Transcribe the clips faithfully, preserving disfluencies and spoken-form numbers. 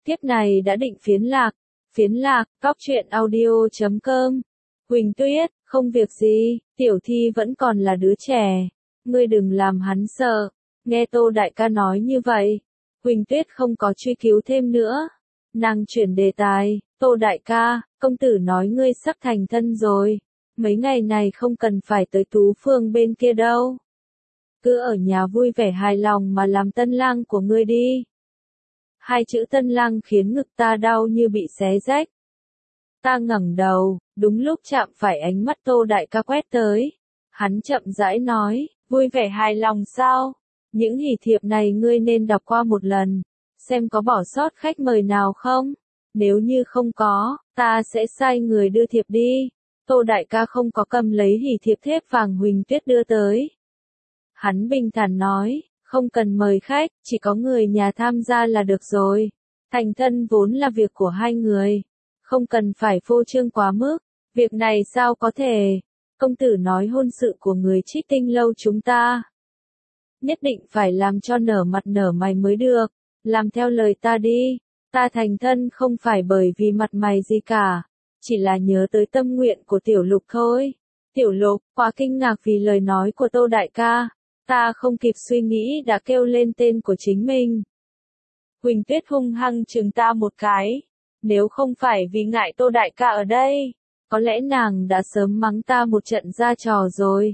Tiếp này đã định phiến lạc. Phiến lạc, cóc truyện audio chấm com. Huỳnh Tuyết, không việc gì, Tiểu Thi vẫn còn là đứa trẻ. Ngươi đừng làm hắn sợ. Nghe Tô đại ca nói như vậy, Huỳnh Tuyết không có truy cứu thêm nữa. Nàng chuyển đề tài, Tô đại ca, công tử nói ngươi sắp thành thân rồi. Mấy ngày này không cần phải tới Tú Phương bên kia đâu. Cứ ở nhà vui vẻ hài lòng mà làm tân lang của ngươi đi. Hai chữ tân lang khiến ngực ta đau như bị xé rách. Ta ngẩng đầu, đúng lúc chạm phải ánh mắt Tô đại ca quét tới. Hắn chậm rãi nói, vui vẻ hài lòng sao? Những hỉ thiệp này ngươi nên đọc qua một lần, xem có bỏ sót khách mời nào không? Nếu như không có, ta sẽ sai người đưa thiệp đi. Tô đại ca không có cầm lấy hỉ thiệp thép vàng Huỳnh Tuyết đưa tới. Hắn bình thản nói, không cần mời khách, chỉ có người nhà tham gia là được rồi. Thành thân vốn là việc của hai người, không cần phải phô trương quá mức. Việc này sao có thể? Công tử nói hôn sự của người Trích Tinh lâu chúng ta nhất định phải làm cho nở mặt nở mày mới được. Làm theo lời ta đi. Ta thành thân không phải bởi vì mặt mày gì cả, chỉ là nhớ tới tâm nguyện của Tiểu Lục thôi. Tiểu Lục quá kinh ngạc vì lời nói của Tô đại ca. Ta không kịp suy nghĩ đã kêu lên tên của chính mình. Huỳnh Tuyết hung hăng chừng ta một cái. Nếu không phải vì ngại Tô đại ca ở đây, có lẽ nàng đã sớm mắng ta một trận ra trò rồi.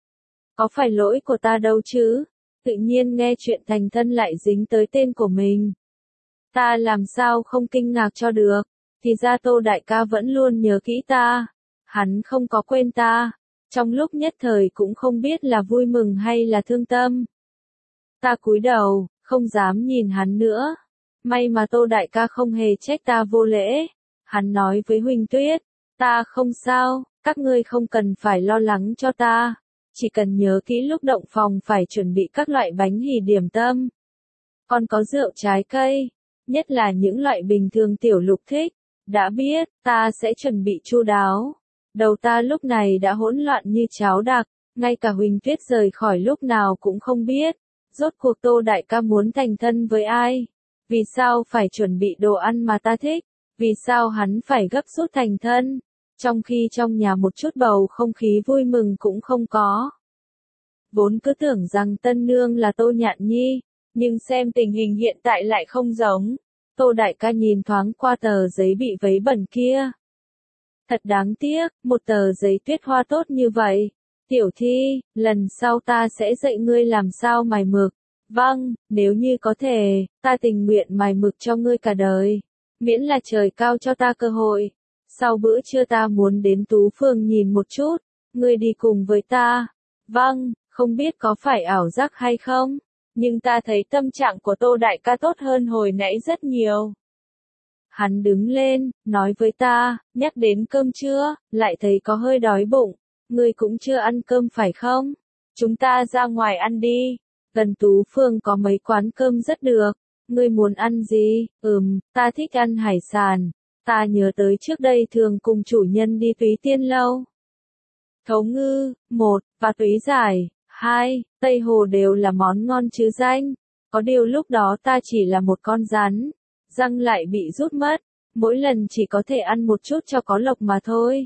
Có phải lỗi của ta đâu chứ? Tự nhiên nghe chuyện thành thân lại dính tới tên của mình. Ta làm sao không kinh ngạc cho được? Thì ra Tô đại ca vẫn luôn nhớ kỹ ta. Hắn không có quên ta. Trong lúc nhất thời cũng không biết là vui mừng hay là thương tâm. Ta cúi đầu, không dám nhìn hắn nữa. May mà Tô đại ca không hề trách ta vô lễ. Hắn nói với Huỳnh Tuyết, ta không sao, các ngươi không cần phải lo lắng cho ta. Chỉ cần nhớ kỹ lúc động phòng phải chuẩn bị các loại bánh hỉ điểm tâm. Còn có rượu trái cây, nhất là những loại bình thường Tiểu Lục thích. Đã biết, ta sẽ chuẩn bị chu đáo. Đầu ta lúc này đã hỗn loạn như cháo đặc, ngay cả Huỳnh Tuyết rời khỏi lúc nào cũng không biết. Rốt cuộc Tô đại ca muốn thành thân với ai? Vì sao phải chuẩn bị đồ ăn mà ta thích? Vì sao hắn phải gấp rút thành thân? Trong khi trong nhà một chút bầu không khí vui mừng cũng không có. Vốn cứ tưởng rằng tân nương là Tô Nhạn Nhi, nhưng xem tình hình hiện tại lại không giống. Tô đại ca nhìn thoáng qua tờ giấy bị vấy bẩn kia. Thật đáng tiếc, một tờ giấy tuyết hoa tốt như vậy. Tiểu Thi, lần sau ta sẽ dạy ngươi làm sao mài mực. Vâng, nếu như có thể, ta tình nguyện mài mực cho ngươi cả đời. Miễn là trời cao cho ta cơ hội. Sau bữa trưa ta muốn đến Tú Phương nhìn một chút. Ngươi đi cùng với ta. Vâng, không biết có phải ảo giác hay không, nhưng ta thấy tâm trạng của Tô đại ca tốt hơn hồi nãy rất nhiều. Hắn đứng lên, nói với ta, nhắc đến cơm trưa, lại thấy có hơi đói bụng. Ngươi cũng chưa ăn cơm phải không? Chúng ta ra ngoài ăn đi. Gần Tú Phương có mấy quán cơm rất được. Ngươi muốn ăn gì? Ừm, ta thích ăn hải sản. Ta nhớ tới trước đây thường cùng chủ nhân đi Túy Tiên lâu. Thấu ngư, một, và túy giải, hai, Tây Hồ đều là món ngon chứ danh. Có điều lúc đó ta chỉ là một con rắn. Răng lại bị rút mất. Mỗi lần chỉ có thể ăn một chút cho có lộc mà thôi.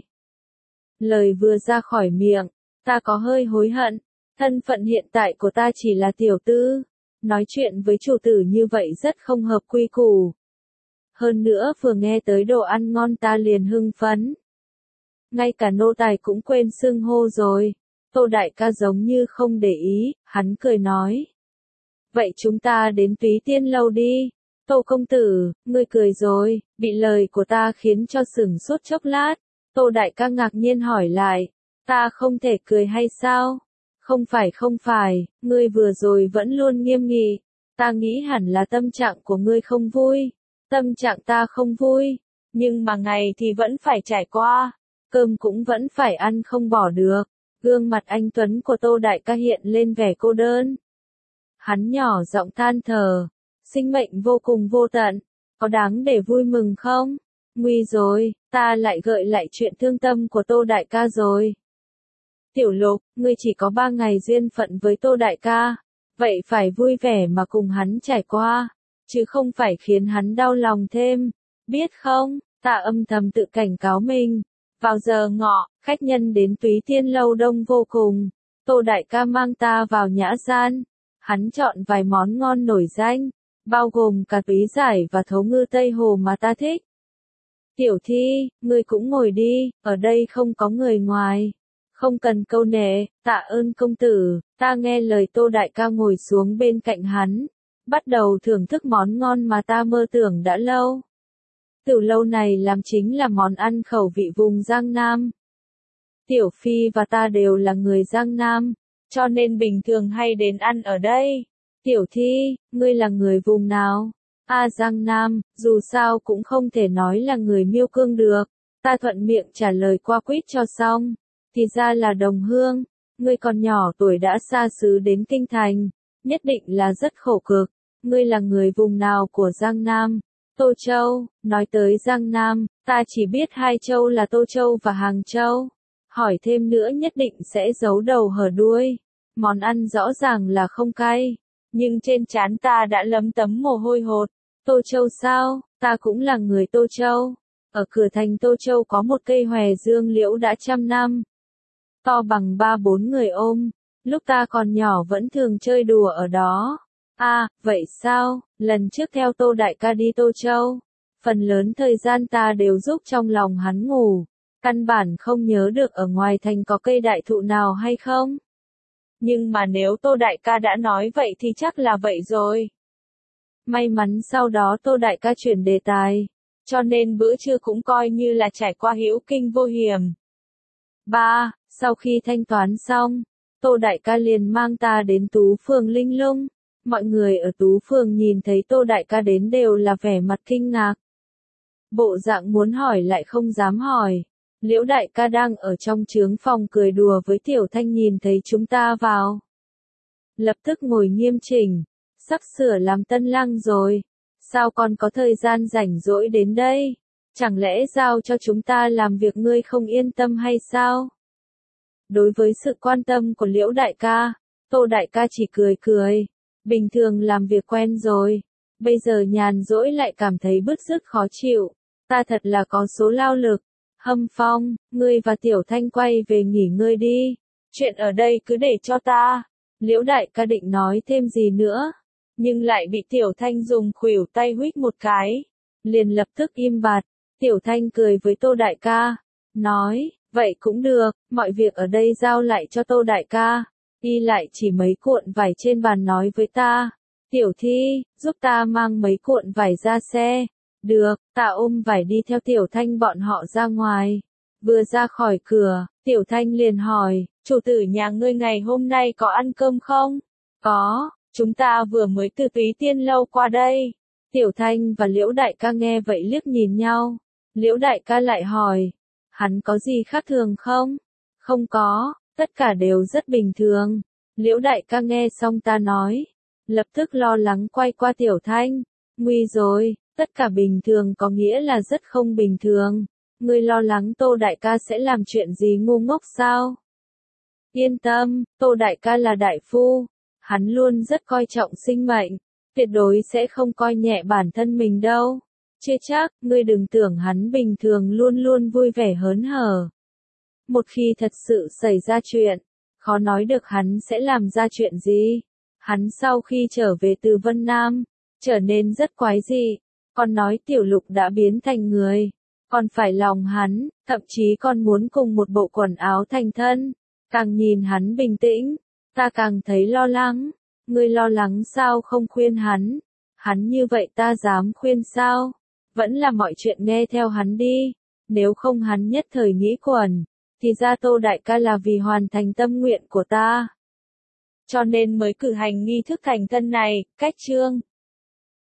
Lời vừa ra khỏi miệng, ta có hơi hối hận. Thân phận hiện tại của ta chỉ là tiểu tư. Nói chuyện với chủ tử như vậy rất không hợp quy củ. Hơn nữa vừa nghe tới đồ ăn ngon ta liền hưng phấn. Ngay cả nô tài cũng quên xưng hô rồi. Tô đại ca giống như không để ý, hắn cười nói. Vậy chúng ta đến Túy Tiên lâu đi. Tô công tử, ngươi cười rồi, bị lời của ta khiến cho sửng sốt chốc lát. Tô đại ca ngạc nhiên hỏi lại, ta không thể cười hay sao? Không phải không phải, ngươi vừa rồi vẫn luôn nghiêm nghị. Ta nghĩ hẳn là tâm trạng của ngươi không vui. Tâm trạng ta không vui, nhưng mà ngày thì vẫn phải trải qua. Cơm cũng vẫn phải ăn không bỏ được. Gương mặt anh Tuấn của Tô đại ca hiện lên vẻ cô đơn. Hắn nhỏ giọng than thở. Sinh mệnh vô cùng vô tận. Có đáng để vui mừng không? Nguy rồi, ta lại gợi lại chuyện thương tâm của Tô đại ca rồi. Tiểu Lục, ngươi chỉ có ba ngày duyên phận với Tô đại ca. Vậy phải vui vẻ mà cùng hắn trải qua. chứ không phải khiến hắn đau lòng thêm. Biết không, ta âm thầm tự cảnh cáo mình. Vào giờ ngọ, khách nhân đến Túy Tiên lâu đông vô cùng. Tô đại ca mang ta vào nhã gian. Hắn chọn vài món ngon nổi danh, bao gồm cả túy giải và thấu ngư Tây Hồ mà ta thích. Tiểu Thi, ngươi cũng ngồi đi, ở đây không có người ngoài. Không cần câu nệ, tạ ơn công tử. Ta nghe lời Tô đại ca ngồi xuống bên cạnh hắn, bắt đầu thưởng thức món ngon mà ta mơ tưởng đã lâu. Từ lâu này làm chính là món ăn khẩu vị vùng Giang Nam. Tiểu Phi và ta đều là người Giang Nam, cho nên bình thường hay đến ăn ở đây. Tiểu Thi, ngươi là người vùng nào? A Giang Nam, dù sao cũng không thể nói là người Miêu Cương được. Ta thuận miệng trả lời qua quýt cho xong. Thì ra là đồng hương, ngươi còn nhỏ tuổi đã xa xứ đến kinh thành, nhất định là rất khổ cực. Ngươi là người vùng nào của Giang Nam? Tô Châu. Nói tới Giang Nam, ta chỉ biết hai châu là Tô Châu và Hàng Châu. Hỏi thêm nữa nhất định sẽ giấu đầu hở đuôi. Món ăn rõ ràng là không cay, nhưng trên trán ta đã lấm tấm mồ hôi hột. Tô Châu sao? Ta cũng là người Tô Châu. Ở cửa thành Tô Châu có một cây hòe dương liễu đã trăm năm, to bằng ba bốn người ôm. Lúc ta còn nhỏ vẫn thường chơi đùa ở đó. À, vậy sao? Lần trước theo Tô đại ca đi Tô Châu, phần lớn thời gian ta đều giúp trong lòng hắn ngủ. Căn bản không nhớ được ở ngoài thành có cây đại thụ nào hay không. Nhưng mà nếu Tô đại ca đã nói vậy thì chắc là vậy rồi. May mắn sau đó Tô đại ca chuyển đề tài, cho nên bữa trưa cũng coi như là trải qua hữu kinh vô hiểm. ba. Sau khi thanh toán xong, Tô đại ca liền mang ta đến Tú Phường Linh Lung. Mọi người ở Tú Phường nhìn thấy Tô đại ca đến đều là vẻ mặt kinh ngạc. Bộ dạng muốn hỏi lại không dám hỏi. Liễu đại ca đang ở trong trướng phòng cười đùa với Tiểu Thanh nhìn thấy chúng ta vào, lập tức ngồi nghiêm chỉnh, sắp sửa làm tân lang rồi. Sao còn có thời gian rảnh rỗi đến đây? Chẳng lẽ giao cho chúng ta làm việc ngươi không yên tâm hay sao? Đối với sự quan tâm của Liễu đại ca, Tô đại ca chỉ cười cười. Bình thường làm việc quen rồi, bây giờ nhàn rỗi lại cảm thấy bứt rứt khó chịu. Ta thật là có số lao lực. Hâm Phong, ngươi và Tiểu Thanh quay về nghỉ ngơi đi. Chuyện ở đây cứ để cho ta. Liễu đại ca định nói thêm gì nữa, nhưng lại bị Tiểu Thanh dùng khuỷu tay huých một cái. Liền lập tức im bặt. Tiểu Thanh cười với Tô đại ca, nói, vậy cũng được, mọi việc ở đây giao lại cho Tô đại ca. Y lại chỉ mấy cuộn vải trên bàn nói với ta, Tiểu Thi, giúp ta mang mấy cuộn vải ra xe. Được, ta ôm vải đi theo Tiểu Thanh bọn họ ra ngoài. Vừa ra khỏi cửa, Tiểu Thanh liền hỏi, chủ tử nhà ngươi ngày hôm nay có ăn cơm không? Có, chúng ta vừa mới từ Túy Tiên lâu qua đây. Tiểu Thanh và Liễu đại ca nghe vậy liếc nhìn nhau. Liễu đại ca lại hỏi, hắn có gì khác thường không? Không có, tất cả đều rất bình thường. Liễu đại ca nghe xong ta nói, lập tức lo lắng quay qua Tiểu Thanh. Nguy rồi, tất cả bình thường có nghĩa là rất không bình thường. Ngươi lo lắng Tô đại ca sẽ làm chuyện gì ngu ngốc sao? Yên tâm, Tô đại ca là đại phu. Hắn luôn rất coi trọng sinh mệnh, tuyệt đối sẽ không coi nhẹ bản thân mình đâu. Chưa chắc, ngươi đừng tưởng hắn bình thường luôn luôn vui vẻ hớn hở. Một khi thật sự xảy ra chuyện, khó nói được hắn sẽ làm ra chuyện gì. Hắn sau khi trở về từ Vân Nam, trở nên rất quái dị, còn nói Tiểu Lục đã biến thành người, còn phải lòng hắn, thậm chí còn muốn cùng một bộ quần áo thành thân. Càng nhìn hắn bình tĩnh, ta càng thấy lo lắng. Ngươi lo lắng sao không khuyên hắn? Hắn như vậy ta dám khuyên sao? Vẫn là mọi chuyện nghe theo hắn đi. Nếu không hắn nhất thời nghĩ quẩn, thì ra Tô đại ca là vì hoàn thành tâm nguyện của ta, cho nên mới cử hành nghi thức thành thân này. Cách chương